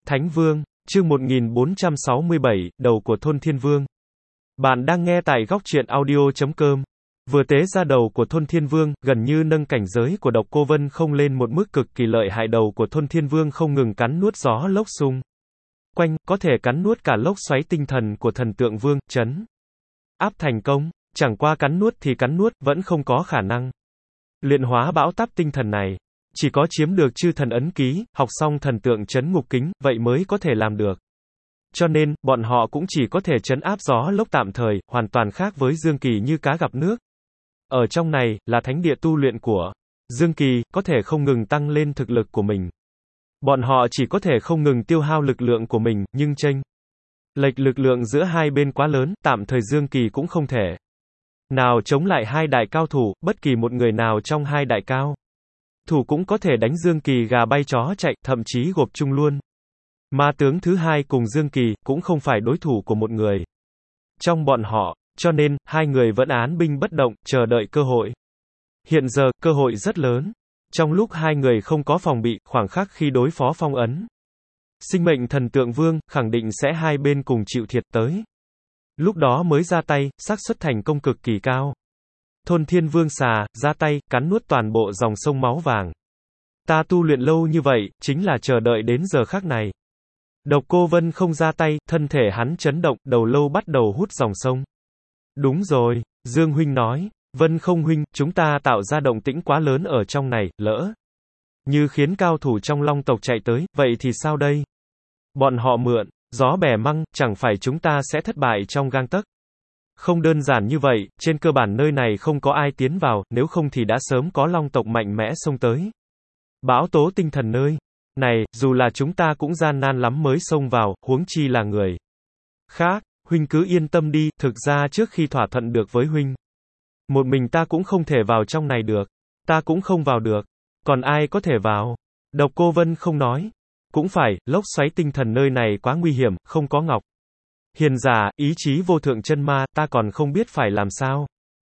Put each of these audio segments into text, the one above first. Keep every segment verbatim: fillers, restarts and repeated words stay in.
Thánh Vương, chương một nghìn bốn trăm sáu mươi bảy, đầu của thôn Thiên Vương. Bạn đang nghe tại góc truyện audio chấm com. Vừa tế ra đầu của thôn Thiên Vương, gần như nâng cảnh giới của Độc Cô Vân không lên một mức cực kỳ lợi hại. Đầu của thôn Thiên Vương không ngừng cắn nuốt gió lốc xung quanh, có thể cắn nuốt cả lốc xoáy tinh thần của thần tượng vương, chấn áp thành công. Chẳng qua cắn nuốt thì cắn nuốt, vẫn không có khả năng luyện hóa bão táp tinh thần này. Chỉ có chiếm được chư thần ấn ký, học xong thần tượng chấn ngục kính, vậy mới có thể làm được. Cho nên, bọn họ cũng chỉ có thể trấn áp gió lốc tạm thời, hoàn toàn khác với Dương Kỳ như cá gặp nước. Ở trong này, là thánh địa tu luyện của Dương Kỳ, có thể không ngừng tăng lên thực lực của mình. Bọn họ chỉ có thể không ngừng tiêu hao lực lượng của mình, nhưng chênh lệch lực lượng giữa hai bên quá lớn, tạm thời Dương Kỳ cũng không thể nào chống lại hai đại cao thủ, bất kỳ một người nào trong hai đại cao thủ cũng có thể đánh Dương Kỳ gà bay chó chạy, thậm chí gộp chung luôn. Ma tướng thứ hai cùng Dương Kỳ, cũng không phải đối thủ của một người trong bọn họ, cho nên, hai người vẫn án binh bất động, chờ đợi cơ hội. Hiện giờ, cơ hội rất lớn. Trong lúc hai người không có phòng bị, khoảng khắc khi đối phó phong ấn sinh mệnh thần tượng vương, khẳng định sẽ hai bên cùng chịu thiệt tới. Lúc đó mới ra tay, xác suất thành công cực kỳ cao. Thôn Thiên Vương xà, ra tay, cắn nuốt toàn bộ dòng sông máu vàng. Ta tu luyện lâu như vậy, chính là chờ đợi đến giờ khắc này. Độc Cô Vân không ra tay, thân thể hắn chấn động, đầu lâu bắt đầu hút dòng sông. Đúng rồi, Dương Huynh nói, Vân không huynh, chúng ta tạo ra động tĩnh quá lớn ở trong này, lỡ như khiến cao thủ trong Long tộc chạy tới, vậy thì sao đây? Bọn họ mượn gió bẻ măng, chẳng phải chúng ta sẽ thất bại trong gang tấc. Không đơn giản như vậy, trên cơ bản nơi này không có ai tiến vào, nếu không thì đã sớm có Long tộc mạnh mẽ xông tới. Bão tố tinh thần nơi này, dù là chúng ta cũng gian nan lắm mới xông vào, huống chi là người khác. Huynh cứ yên tâm đi, thực ra trước khi thỏa thuận được với huynh, một mình ta cũng không thể vào trong này được. Ta cũng không vào được. Còn ai có thể vào? Độc Cô Vân không nói. Cũng phải, lốc xoáy tinh thần nơi này quá nguy hiểm, không có ngọc hiền giả, ý chí vô thượng chân ma, ta còn không biết phải làm sao.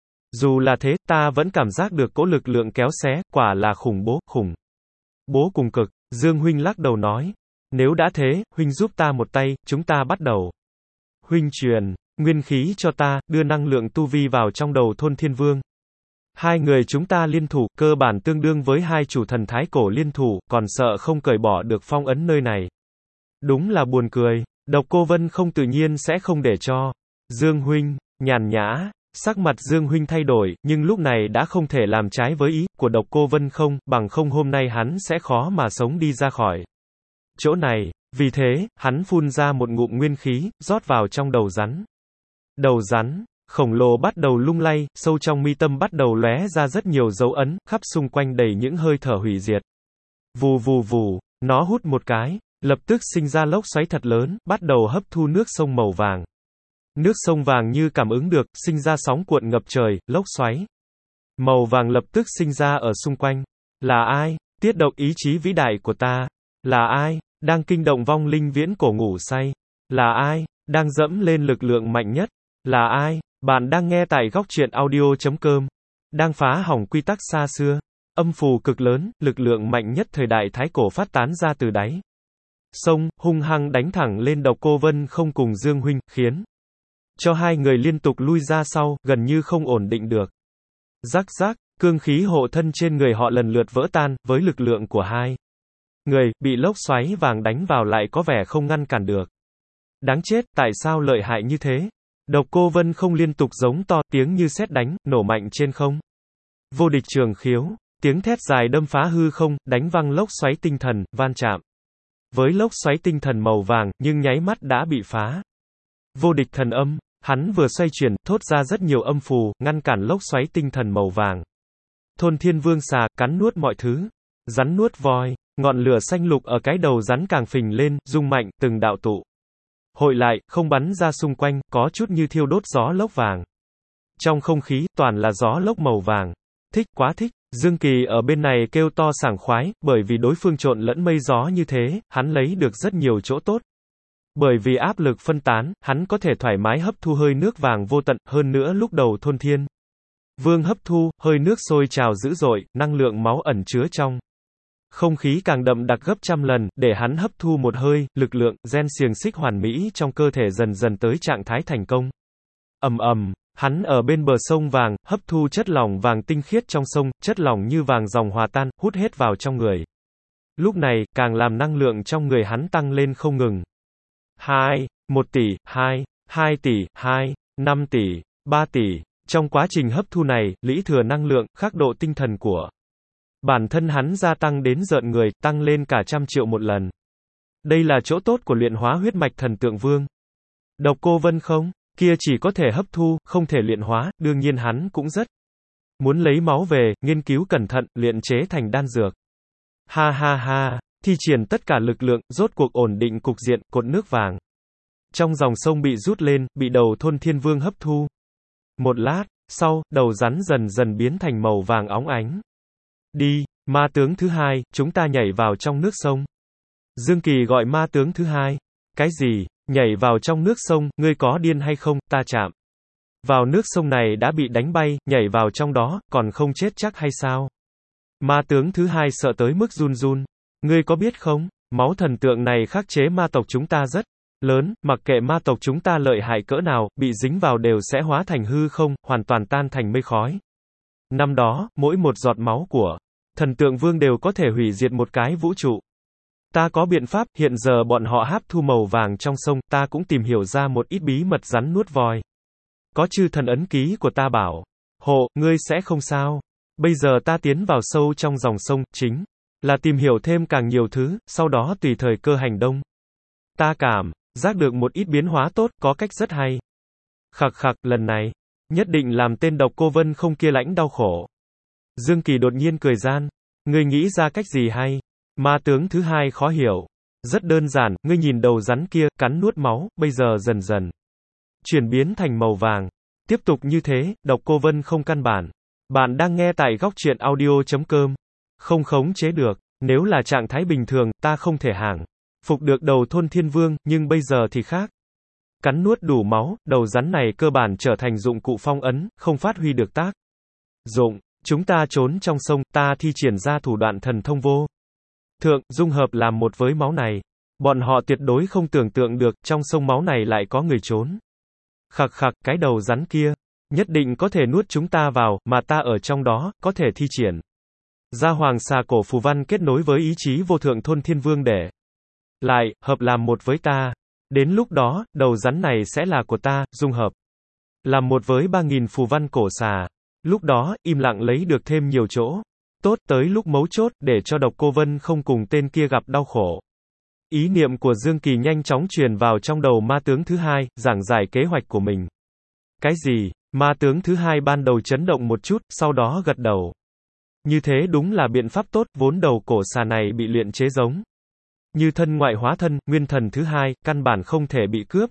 Dù là thế, ta vẫn cảm giác được cỗ lực lượng kéo xé, quả là khủng bố, khủng bố cùng cực. Dương Huynh lắc đầu nói. Nếu đã thế, Huynh giúp ta một tay, chúng ta bắt đầu. Huynh truyền nguyên khí cho ta, đưa năng lượng tu vi vào trong đầu thôn Thiên Vương. Hai người chúng ta liên thủ, cơ bản tương đương với hai chủ thần thái cổ liên thủ, còn sợ không cởi bỏ được phong ấn nơi này. Đúng là buồn cười. Độc Cô Vân không tự nhiên sẽ không để cho. Dương Huynh, nhàn nhã, sắc mặt Dương Huynh thay đổi, nhưng lúc này đã không thể làm trái với ý của Độc Cô Vân không, bằng không hôm nay hắn sẽ khó mà sống đi ra khỏi chỗ này. Vì thế, hắn phun ra một ngụm nguyên khí, rót vào trong đầu rắn. Đầu rắn khổng lồ bắt đầu lung lay, sâu trong mi tâm bắt đầu lóe ra rất nhiều dấu ấn, khắp xung quanh đầy những hơi thở hủy diệt. Vù vù vù, nó hút một cái, lập tức sinh ra lốc xoáy thật lớn, bắt đầu hấp thu nước sông màu vàng. Nước sông vàng như cảm ứng được, sinh ra sóng cuộn ngập trời, lốc xoáy màu vàng lập tức sinh ra ở xung quanh. Là ai? Tiết độc ý chí vĩ đại của ta. Là ai? Đang kinh động vong linh viễn cổ ngủ say. Là ai? Đang dẫm lên lực lượng mạnh nhất. Là ai? Bạn đang nghe tại góc truyện audio chấm com. Đang phá hỏng quy tắc xa xưa. Âm phù cực lớn, lực lượng mạnh nhất thời đại thái cổ phát tán ra từ đáy sông, hung hăng đánh thẳng lên Độc Cô Vân không cùng Dương Huynh, khiến cho hai người liên tục lui ra sau, gần như không ổn định được. Rắc rắc, cương khí hộ thân trên người họ lần lượt vỡ tan, với lực lượng của hai người, bị lốc xoáy vàng đánh vào lại có vẻ không ngăn cản được. Đáng chết, tại sao lợi hại như thế? Độc Cô Vân không liên tục giống to, tiếng như sét đánh, nổ mạnh trên không. Vô địch trường khiếu, tiếng thét dài đâm phá hư không, đánh văng lốc xoáy tinh thần, van chạm với lốc xoáy tinh thần màu vàng, nhưng nháy mắt đã bị phá. Vô địch thần âm, hắn vừa xoay chuyển, thốt ra rất nhiều âm phù, ngăn cản lốc xoáy tinh thần màu vàng. Thôn Thiên Vương xà, cắn nuốt mọi thứ. Rắn nuốt voi, ngọn lửa xanh lục ở cái đầu rắn càng phình lên, rung mạnh, từng đạo tụ hội lại, không bắn ra xung quanh, có chút như thiêu đốt gió lốc vàng. Trong không khí, toàn là gió lốc màu vàng. Thích, quá thích. Dương Kỳ ở bên này kêu to sảng khoái, bởi vì đối phương trộn lẫn mây gió như thế, hắn lấy được rất nhiều chỗ tốt. Bởi vì áp lực phân tán, hắn có thể thoải mái hấp thu hơi nước vàng vô tận, hơn nữa lúc đầu thôn Thiên Vương hấp thu, hơi nước sôi trào dữ dội, năng lượng máu ẩn chứa trong Không khí càng đậm đặc gấp trăm lần, để hắn hấp thu một hơi, lực lượng, gen xiềng xích hoàn mỹ trong cơ thể dần dần tới trạng thái thành công. Ầm ầm, hắn ở bên bờ sông vàng, hấp thu chất lỏng vàng tinh khiết trong sông, chất lỏng như vàng ròng hòa tan, hút hết vào trong người. Lúc này, càng làm năng lượng trong người hắn tăng lên không ngừng. hai, một tỷ, hai, hai tỷ, hai, năm tỷ, ba tỷ. Trong quá trình hấp thu này, lũy thừa năng lượng, khắc độ tinh thần của bản thân hắn gia tăng đến rợn người, tăng lên cả trăm triệu một lần. Đây là chỗ tốt của luyện hóa huyết mạch thần tượng vương. Độc Cô Vân không, kia chỉ có thể hấp thu, không thể luyện hóa, đương nhiên hắn cũng rất muốn lấy máu về, nghiên cứu cẩn thận, luyện chế thành đan dược. Ha ha ha, thi triển tất cả lực lượng, rốt cuộc ổn định cục diện, cột nước vàng trong dòng sông bị rút lên, bị đầu Thôn Thiên Vương hấp thu. Một lát sau, đầu rắn dần dần biến thành màu vàng óng ánh. Đi, ma tướng thứ hai, chúng ta nhảy vào trong nước sông. Dương Kỳ gọi ma tướng thứ hai. Cái gì? Nhảy vào trong nước sông, ngươi có điên hay không, ta chạm vào nước sông này đã bị đánh bay, nhảy vào trong đó, còn không chết chắc hay sao? Ma tướng thứ hai sợ tới mức run run. Ngươi có biết không, máu thần tượng này khắc chế ma tộc chúng ta rất lớn, mặc kệ ma tộc chúng ta lợi hại cỡ nào, bị dính vào đều sẽ hóa thành hư không, hoàn toàn tan thành mây khói. Năm đó, mỗi một giọt máu của thần tượng vương đều có thể hủy diệt một cái vũ trụ. Ta có biện pháp, hiện giờ bọn họ hấp thu màu vàng trong sông, ta cũng tìm hiểu ra một ít bí mật rắn nuốt voi. Có chư thần ấn ký của ta bảo hộ, ngươi sẽ không sao. Bây giờ ta tiến vào sâu trong dòng sông, chính là tìm hiểu thêm càng nhiều thứ, sau đó tùy thời cơ hành động. Ta cảm giác được một ít biến hóa tốt, có cách rất hay. Khặc khặc, lần này, nhất định làm tên Độc Cô Vân không kia lãnh đau khổ. Dương Kỳ đột nhiên cười gian. Ngươi nghĩ ra cách gì hay? Ma tướng thứ hai khó hiểu. Rất đơn giản, ngươi nhìn đầu rắn kia, cắn nuốt máu, bây giờ dần dần chuyển biến thành màu vàng. Tiếp tục như thế, Độc Cô Vân không căn bản. Bạn đang nghe tại góc truyện audio chấm com. Không khống chế được. Nếu là trạng thái bình thường, ta không thể hàng phục được đầu Thôn Thiên Vương, nhưng bây giờ thì khác. Cắn nuốt đủ máu, đầu rắn này cơ bản trở thành dụng cụ phong ấn, không phát huy được tác dụng. Chúng ta trốn trong sông, ta thi triển ra thủ đoạn thần thông vô thượng, dung hợp làm một với máu này. Bọn họ tuyệt đối không tưởng tượng được, trong sông máu này lại có người trốn. Khặc khặc, cái đầu rắn kia nhất định có thể nuốt chúng ta vào, mà ta ở trong đó, có thể thi triển ra hoàng xà cổ phù văn kết nối với ý chí vô thượng Thôn Thiên Vương để lại, hợp làm một với ta. Đến lúc đó, đầu rắn này sẽ là của ta, dung hợp làm một với ba nghìn phù văn cổ xà. Lúc đó, im lặng lấy được thêm nhiều chỗ tốt, tới lúc mấu chốt, để cho Độc Cô Vân không cùng tên kia gặp đau khổ. Ý niệm của Dương Kỳ nhanh chóng truyền vào trong đầu ma tướng thứ hai, giảng giải kế hoạch của mình. Cái gì? Ma tướng thứ hai ban đầu chấn động một chút, sau đó gật đầu. Như thế đúng là biện pháp tốt, vốn đầu cổ xà này bị luyện chế giống như thân ngoại hóa thân, nguyên thần thứ hai, căn bản không thể bị cướp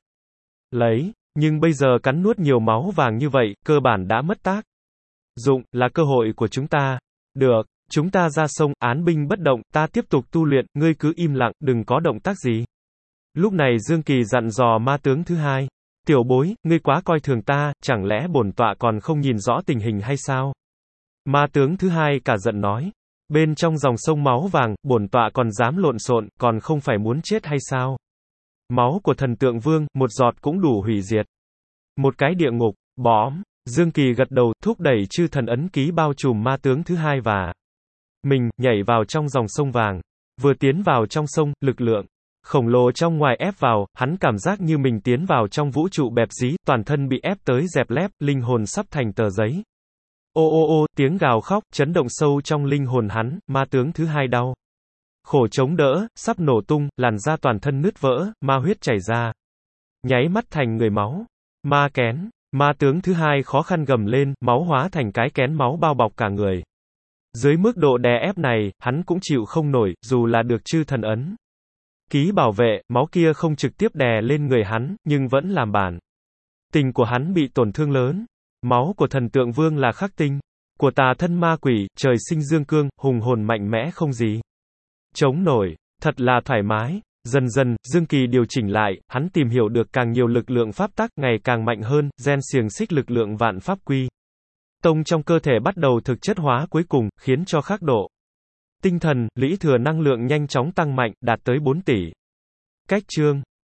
lấy, nhưng bây giờ cắn nuốt nhiều máu vàng như vậy, cơ bản đã mất tác dụng, là cơ hội của chúng ta. Được, chúng ta ra sông, án binh bất động, ta tiếp tục tu luyện, ngươi cứ im lặng, đừng có động tác gì. Lúc này Dương Kỳ dặn dò ma tướng thứ hai. Tiểu bối, ngươi quá coi thường ta, chẳng lẽ bổn tọa còn không nhìn rõ tình hình hay sao? Ma tướng thứ hai cả giận nói. Bên trong dòng sông máu vàng, bổn tọa còn dám lộn xộn, còn không phải muốn chết hay sao? Máu của thần tượng vương, một giọt cũng đủ hủy diệt một cái địa ngục. Bóm. Dương Kỳ gật đầu, thúc đẩy chư thần ấn ký bao trùm ma tướng thứ hai và mình, nhảy vào trong dòng sông vàng. Vừa tiến vào trong sông, lực lượng khổng lồ trong ngoài ép vào, hắn cảm giác như mình tiến vào trong vũ trụ bẹp dí, toàn thân bị ép tới dẹp lép, linh hồn sắp thành tờ giấy. Ô ô ô, tiếng gào khóc, chấn động sâu trong linh hồn hắn, ma tướng thứ hai đau khổ chống đỡ, sắp nổ tung, làn da toàn thân nứt vỡ, ma huyết chảy ra. Nháy mắt thành người máu. Ma kén. Ma tướng thứ hai khó khăn gầm lên, máu hóa thành cái kén máu bao bọc cả người. Dưới mức độ đè ép này, hắn cũng chịu không nổi, dù là được chư thần ấn ký bảo vệ, máu kia không trực tiếp đè lên người hắn, nhưng vẫn làm bản tình của hắn bị tổn thương lớn. Máu của thần tượng vương là khắc tinh của tà thân ma quỷ, trời sinh dương cương, hùng hồn mạnh mẽ không gì chống nổi, thật là thoải mái. Dần dần, Dương Kỳ điều chỉnh lại, hắn tìm hiểu được càng nhiều lực lượng pháp tắc, ngày càng mạnh hơn, gen xiềng xích lực lượng vạn pháp quy tông trong cơ thể bắt đầu thực chất hóa cuối cùng, khiến cho khắc độ Tinh thần, lũy thừa năng lượng nhanh chóng tăng mạnh, đạt tới bốn tỷ. Cách chương